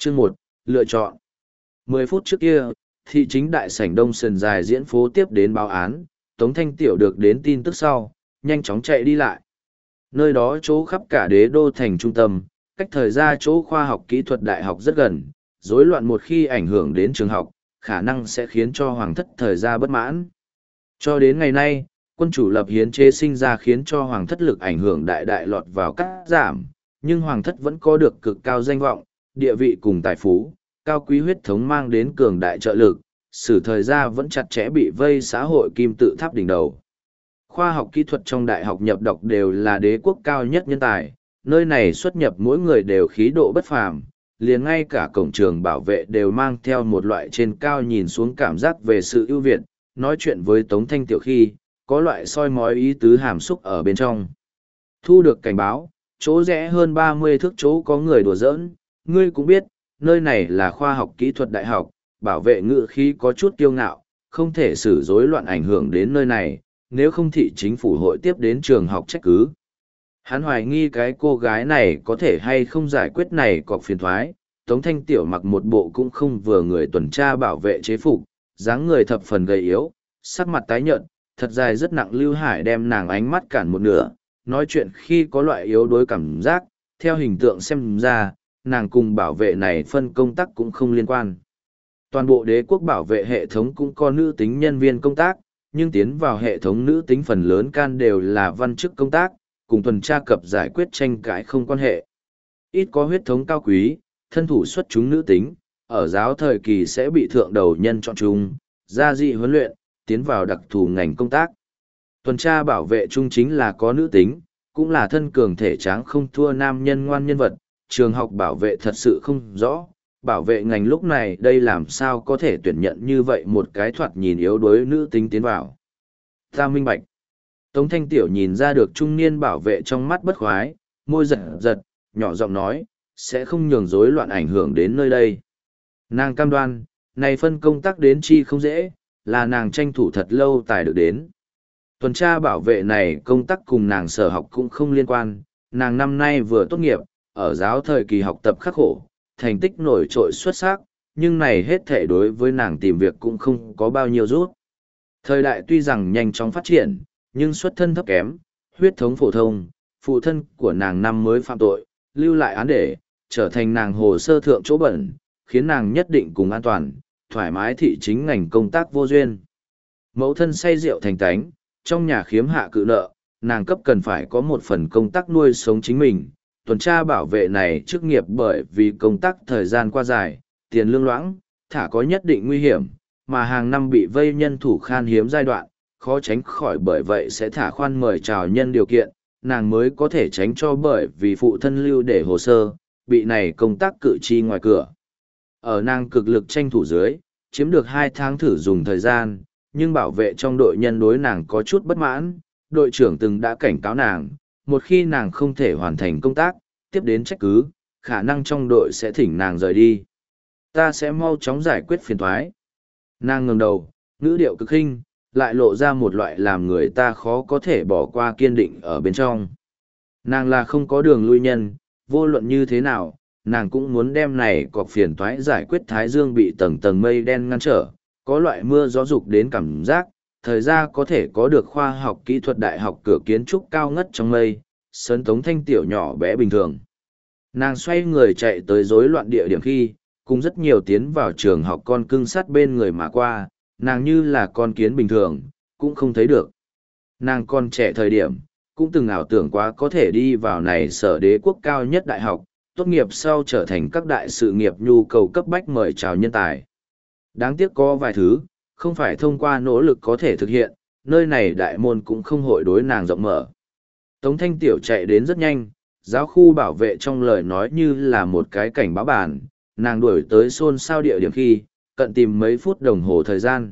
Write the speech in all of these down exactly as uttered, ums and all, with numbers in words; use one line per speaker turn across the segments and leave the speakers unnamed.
Chương một, lựa chọn. Mười phút trước kia, thị chính đại sảnh Đông Sườn dài diễn phố tiếp đến báo án, Tống Thanh Tiểu được đến tin tức sau, nhanh chóng chạy đi lại. Nơi đó chỗ khắp cả đế đô thành trung tâm, cách thời ra chỗ khoa học kỹ thuật đại học rất gần, rối loạn một khi ảnh hưởng đến trường học, khả năng sẽ khiến cho hoàng thất thời gia bất mãn. Cho đến ngày nay, quân chủ lập hiến chế sinh ra khiến cho hoàng thất lực ảnh hưởng đại đại lọt vào cắt giảm, nhưng hoàng thất vẫn có được cực cao danh vọng, địa vị cùng tài phú, cao quý huyết thống mang đến cường đại trợ lực, sử thời gia vẫn chặt chẽ bị vây xã hội kim tự tháp đỉnh đầu. Khoa học kỹ thuật trong đại học nhập đọc đều là đế quốc cao nhất nhân tài, nơi này xuất nhập mỗi người đều khí độ bất phàm, liền ngay cả cổng trường bảo vệ đều mang theo một loại trên cao nhìn xuống cảm giác về sự ưu việt, nói chuyện với Tống Thanh Tiểu khi, có loại soi mói ý tứ hàm xúc ở bên trong. Thu được cảnh báo, chỗ rẽ hơn ba mươi thước chỗ có người đùa giỡn, ngươi cũng biết, nơi này là khoa học kỹ thuật đại học, bảo vệ ngự khí có chút kiêu ngạo, không thể xử rối loạn ảnh hưởng đến nơi này, nếu không thị chính phủ hội tiếp đến trường học trách cứ. Hắn hoài nghi cái cô gái này có thể hay không giải quyết này cọc phiền thoái, Tống Thanh Tiểu mặc một bộ cũng không vừa người tuần tra bảo vệ chế phục, dáng người thập phần gầy yếu, sắc mặt tái nhợt, thật dài rất nặng. Lưu Hải đem nàng ánh mắt cản một nửa, nói chuyện khi có loại yếu đuối cảm giác, theo hình tượng xem ra, nàng cùng bảo vệ này phân công tác cũng không liên quan. Toàn bộ đế quốc bảo vệ hệ thống cũng có nữ tính nhân viên công tác, nhưng tiến vào hệ thống nữ tính phần lớn can đều là văn chức công tác, cùng tuần tra cập giải quyết tranh cãi không quan hệ. Ít có huyết thống cao quý, thân thủ xuất chúng nữ tính, ở giáo thời kỳ sẽ bị thượng đầu nhân chọn chung, gia dị huấn luyện, tiến vào đặc thù ngành công tác. Tuần tra bảo vệ chung chính là có nữ tính, cũng là thân cường thể tráng không thua nam nhân ngoan nhân vật, trường học bảo vệ thật sự không rõ, bảo vệ ngành lúc này đây làm sao có thể tuyển nhận như vậy một cái thoạt nhìn yếu đuối nữ tính tiến vào. Ta minh bạch. Tống Thanh Tiểu nhìn ra được trung niên bảo vệ trong mắt bất khoái, môi giật giật, nhỏ giọng nói, sẽ không nhường rối loạn ảnh hưởng đến nơi đây. Nàng cam đoan, này phân công tác đến chi không dễ, là nàng tranh thủ thật lâu tài được đến. Tuần tra bảo vệ này công tác cùng nàng sở học cũng không liên quan, nàng năm nay vừa tốt nghiệp, ở giáo thời kỳ học tập khắc khổ, thành tích nổi trội xuất sắc, nhưng này hết thể đối với nàng tìm việc cũng không có bao nhiêu rút. Thời đại tuy rằng nhanh chóng phát triển, nhưng xuất thân thấp kém, huyết thống phổ thông, phụ thân của nàng năm mới phạm tội, lưu lại án để, trở thành nàng hồ sơ thượng chỗ bẩn, khiến nàng nhất định cùng an toàn, thoải mái thị chính ngành công tác vô duyên. Mẫu thân say rượu thành tánh, trong nhà khiếm hạ cự nợ, nàng cấp cần phải có một phần công tác nuôi sống chính mình. Tuần tra bảo vệ này chức nghiệp bởi vì công tác thời gian qua dài, tiền lương loãng, thả có nhất định nguy hiểm, mà hàng năm bị vây nhân thủ khan hiếm giai đoạn, khó tránh khỏi bởi vậy sẽ thả khoan mời chào nhân điều kiện, nàng mới có thể tránh cho bởi vì phụ thân lưu để hồ sơ, bị này công tác cử tri ngoài cửa. Ở nàng cực lực tranh thủ dưới, chiếm được hai tháng thử dùng thời gian, nhưng bảo vệ trong đội nhân đối nàng có chút bất mãn, đội trưởng từng đã cảnh cáo nàng, một khi nàng không thể hoàn thành công tác, tiếp đến trách cứ, khả năng trong đội sẽ thỉnh nàng rời đi. Ta sẽ mau chóng giải quyết phiền thoái. Nàng ngẩng đầu, ngữ điệu cực khinh, lại lộ ra một loại làm người ta khó có thể bỏ qua kiên định ở bên trong. Nàng là không có đường lui nhân, vô luận như thế nào, nàng cũng muốn đem này cọc phiền toái giải quyết. Thái dương bị tầng tầng mây đen ngăn trở, có loại mưa gió dục đến cảm giác, thời gian có thể có được khoa học kỹ thuật đại học cửa kiến trúc cao ngất trong mây, sân Tống Thanh Tiểu nhỏ bé bình thường. Nàng xoay người chạy tới rối loạn địa điểm khi, cùng rất nhiều tiến vào trường học con cưng sát bên người mà qua, nàng như là con kiến bình thường, cũng không thấy được. Nàng còn trẻ thời điểm, cũng từng ảo tưởng quá có thể đi vào này sở đế quốc cao nhất đại học, tốt nghiệp sau trở thành các đại sự nghiệp nhu cầu cấp bách mời chào nhân tài. Đáng tiếc có vài thứ, không phải thông qua nỗ lực có thể thực hiện, nơi này đại môn cũng không hội đối nàng rộng mở. Tống Thanh Tiểu chạy đến rất nhanh, giáo khu bảo vệ trong lời nói như là một cái cảnh báo bản, nàng đuổi tới xôn xao địa điểm khi, cận tìm mấy phút đồng hồ thời gian.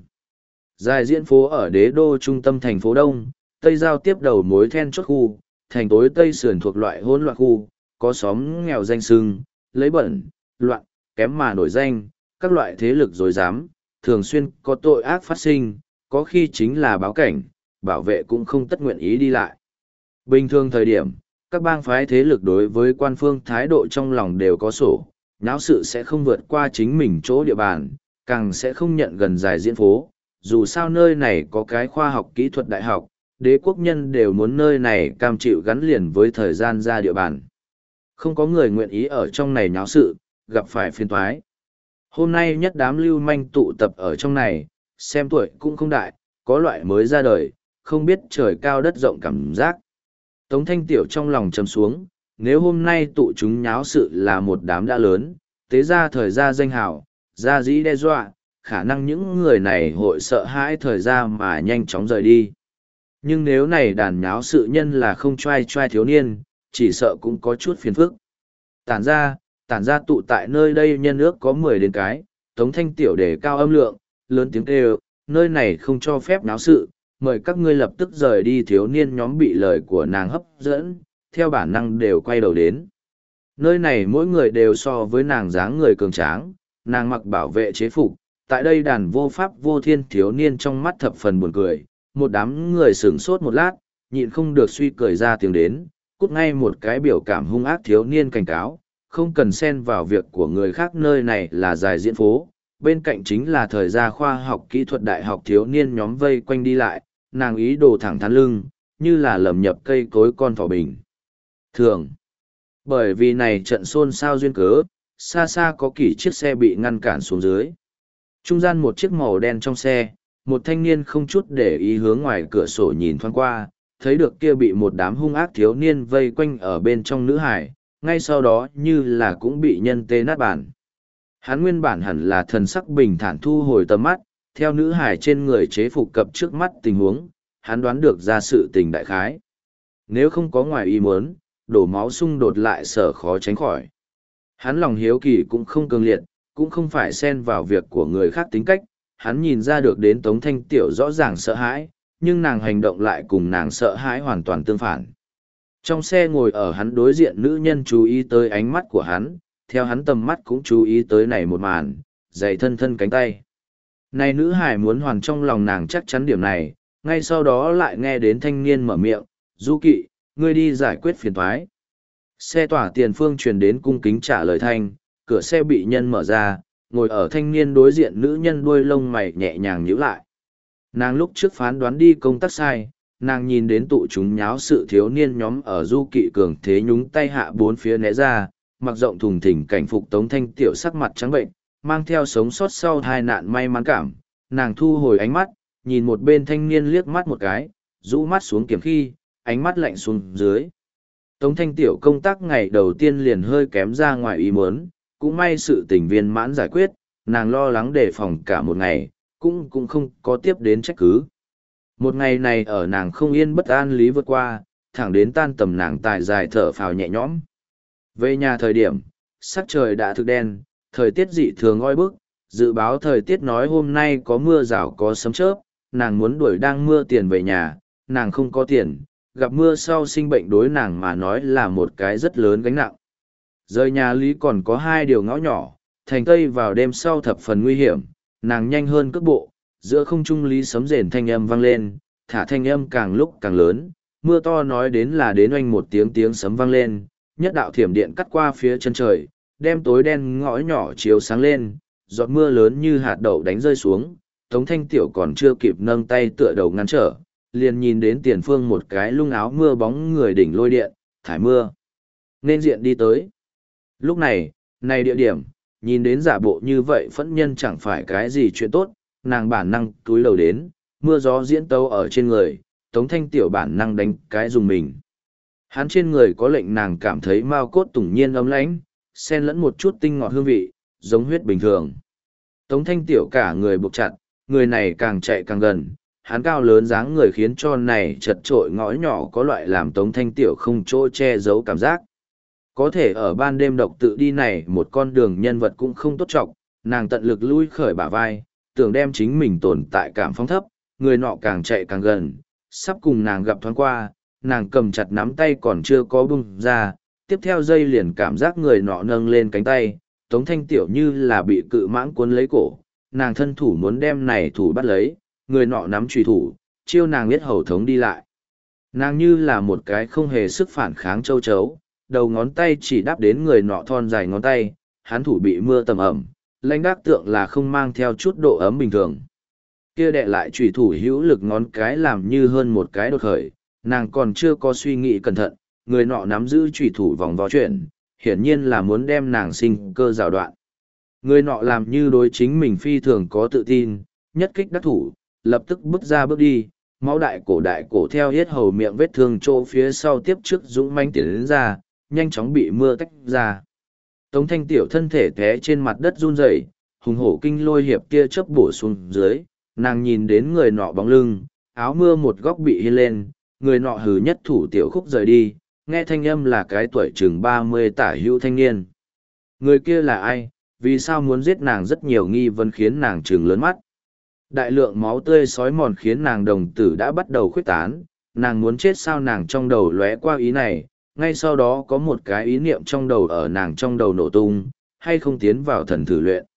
Dài diễn phố ở đế đô trung tâm thành phố Đông, Tây giao tiếp đầu mối then chốt khu, thành tối Tây sườn thuộc loại hỗn loạn khu, có xóm nghèo danh sưng, lấy bẩn, loạn, kém mà nổi danh, các loại thế lực dối dám, thường xuyên có tội ác phát sinh, có khi chính là báo cảnh, bảo vệ cũng không tất nguyện ý đi lại. Bình thường thời điểm, các bang phái thế lực đối với quan phương thái độ trong lòng đều có sổ, nháo sự sẽ không vượt qua chính mình chỗ địa bàn, càng sẽ không nhận gần dài diễn phố. Dù sao nơi này có cái khoa học kỹ thuật đại học, đế quốc nhân đều muốn nơi này cam chịu gắn liền với thời gian ra địa bàn. Không có người nguyện ý ở trong này nháo sự, gặp phải phiền toái. Hôm nay nhất đám lưu manh tụ tập ở trong này, xem tuổi cũng không đại, có loại mới ra đời, không biết trời cao đất rộng cảm giác. Tống Thanh Tiểu trong lòng trầm xuống, nếu hôm nay tụ chúng nháo sự là một đám đã lớn, tế ra thời gia danh hào, gia dĩ đe dọa, khả năng những người này hội sợ hãi thời gia mà nhanh chóng rời đi. Nhưng nếu này đàn nháo sự nhân là không trai trai thiếu niên, chỉ sợ cũng có chút phiền phức. Tản ra, tản ra tụ tại nơi đây nhân ước có mười đến cái, Tống Thanh Tiểu đề cao âm lượng, lớn tiếng kêu, nơi này không cho phép náo sự, mời các ngươi lập tức rời đi. Thiếu niên nhóm bị lời của nàng hấp dẫn, theo bản năng đều quay đầu đến. Nơi này mỗi người đều so với nàng dáng người cường tráng, nàng mặc bảo vệ chế phục, tại đây đàn vô pháp vô thiên thiếu niên trong mắt thập phần buồn cười, một đám người sửng sốt một lát, nhịn không được suy cười ra tiếng đến, cút ngay một cái biểu cảm hung ác thiếu niên cảnh cáo, không cần xen vào việc của người khác, nơi này là dài diễn phố, bên cạnh chính là thời gia khoa học kỹ thuật đại học. Thiếu niên nhóm vây quanh đi lại, nàng ý đồ thẳng thắn lưng, như là lầm nhập cây cối con thỏ bình thường. Bởi vì này trận xôn xao duyên cớ, xa xa có kỷ chiếc xe bị ngăn cản xuống dưới. Trung gian một chiếc màu đen trong xe, một thanh niên không chút để ý hướng ngoài cửa sổ nhìn thoáng qua, thấy được kia bị một đám hung ác thiếu niên vây quanh ở bên trong nữ hải, ngay sau đó như là cũng bị nhân tê nát bàn. Hắn nguyên bản hẳn là thần sắc bình thản thu hồi tầm mắt, theo nữ hải trên người chế phục cập trước mắt tình huống, hắn đoán được ra sự tình đại khái. Nếu không có ngoài ý muốn, đổ máu xung đột lại sở khó tránh khỏi. Hắn lòng hiếu kỳ cũng không cường liệt, cũng không phải xen vào việc của người khác tính cách, hắn nhìn ra được đến Tống Thanh Tiểu rõ ràng sợ hãi, nhưng nàng hành động lại cùng nàng sợ hãi hoàn toàn tương phản. Trong xe ngồi ở hắn đối diện nữ nhân chú ý tới ánh mắt của hắn, theo hắn tầm mắt cũng chú ý tới này một màn, dày thân thân cánh tay. Này nữ hải muốn hoàn trong lòng nàng chắc chắn điểm này, ngay sau đó lại nghe đến thanh niên mở miệng, Du Kỵ, ngươi đi giải quyết phiền toái. Xe tỏa tiền phương truyền đến cung kính trả lời thanh, cửa xe bị nhân mở ra, ngồi ở thanh niên đối diện nữ nhân đuôi lông mày nhẹ nhàng nhíu lại. Nàng lúc trước phán đoán đi công tác sai, nàng nhìn đến tụ chúng nháo sự thiếu niên nhóm ở Du Kỵ cường thế nhúng tay hạ bốn phía né ra, mặc rộng thùng thình cảnh phục. Tống Thanh Tiểu sắc mặt trắng bệnh, mang theo sống sót sau tai nạn may mắn cảm, nàng thu hồi ánh mắt, nhìn một bên thanh niên liếc mắt một cái, rũ mắt xuống kiểm khi, ánh mắt lạnh xuống dưới. Tống Thanh Tiểu công tác ngày đầu tiên liền hơi kém ra ngoài ý muốn, cũng may sự tình viên mãn giải quyết, nàng lo lắng đề phòng cả một ngày, cũng cũng không có tiếp đến trách cứ. Một ngày này ở nàng không yên bất an lý vượt qua, thẳng đến tan tầm nàng tài dài thở phào nhẹ nhõm. Về nhà thời điểm, sắc trời đã thực đen, thời tiết dị thường oi bức, dự báo thời tiết nói hôm nay có mưa rào có sấm chớp, nàng muốn đuổi đang mưa tiền về nhà, nàng không có tiền, gặp mưa sau sinh bệnh đối nàng mà nói là một cái rất lớn gánh nặng. Rời nhà lý còn có hai điều ngõ nhỏ, thành tây vào đêm sau thập phần nguy hiểm, nàng nhanh hơn cước bộ, giữa không trung lý sấm rền thanh âm vang lên, thả thanh âm càng lúc càng lớn, mưa to nói đến là đến oanh một tiếng tiếng sấm vang lên, nhất đạo thiểm điện cắt qua phía chân trời, đem tối đen ngõ nhỏ chiếu sáng lên, giọt mưa lớn như hạt đậu đánh rơi xuống, Tống Thanh Tiểu còn chưa kịp nâng tay tựa đầu ngăn trở, liền nhìn đến tiền phương một cái lung áo mưa bóng người đỉnh lôi điện, thải mưa. Nên diện đi tới. Lúc này, này địa điểm, nhìn đến giả bộ như vậy phẫn nhân chẳng phải cái gì chuyện tốt, nàng bản năng túi đầu đến, mưa gió diễn tấu ở trên người, Tống Thanh Tiểu bản năng đánh cái dùng mình. Hắn trên người có lệnh nàng cảm thấy mao cốt tủng nhiên ấm lãnh, xen lẫn một chút tinh ngọt hương vị, giống huyết bình thường. Tống Thanh Tiểu cả người buộc chặt, người này càng chạy càng gần, hắn cao lớn dáng người khiến cho này chật trội ngõ nhỏ có loại làm Tống Thanh Tiểu không chỗ che giấu cảm giác. Có thể ở ban đêm độc tự đi này một con đường nhân vật cũng không tốt trọng, nàng tận lực lui khởi bả vai, tưởng đem chính mình tồn tại cảm phóng thấp, người nọ càng chạy càng gần, sắp cùng nàng gặp thoáng qua, nàng cầm chặt nắm tay còn chưa có bung ra, tiếp theo dây liền cảm giác người nọ nâng lên cánh tay, Tống Thanh Tiểu như là bị cự mãng cuốn lấy cổ, nàng thân thủ muốn đem này thủ bắt lấy, người nọ nắm chùy thủ, chiêu nàng biết hầu thống đi lại. Nàng như là một cái không hề sức phản kháng châu chấu, đầu ngón tay chỉ đáp đến người nọ thon dài ngón tay, hắn thủ bị mưa tầm ẩm, lãnh đắc tượng là không mang theo chút độ ấm bình thường. Kia đệ lại chủy thủ hữu lực ngón cái làm như hơn một cái đột khởi, nàng còn chưa có suy nghĩ cẩn thận, người nọ nắm giữ chủy thủ vòng vo chuyển, hiển nhiên là muốn đem nàng sinh cơ rào đoạn. Người nọ làm như đối chính mình phi thường có tự tin, nhất kích đắc thủ, lập tức bước ra bước đi, máu đại cổ đại cổ theo hết hầu miệng vết thương chỗ phía sau tiếp trước dũng manh tiến đến ra, nhanh chóng bị mưa tách ra. Tống Thanh Tiểu thân thể té trên mặt đất run rẩy, hùng hổ kinh lôi hiệp kia chớp bổ xuống dưới, nàng nhìn đến người nọ bóng lưng, áo mưa một góc bị hiên lên, người nọ hừ nhất thủ tiểu khúc rời đi, nghe thanh âm là cái tuổi chừng ba mươi tả hữu thanh niên. Người kia là ai, vì sao muốn giết nàng, rất nhiều nghi vấn khiến nàng trừng lớn mắt. Đại lượng máu tươi xói mòn khiến nàng đồng tử đã bắt đầu khuếch tán, nàng muốn chết sao, nàng trong đầu lóe qua ý này, ngay sau đó có một cái ý niệm trong đầu ở nàng trong đầu nổ tung, hay không tiến vào thần thử luyện.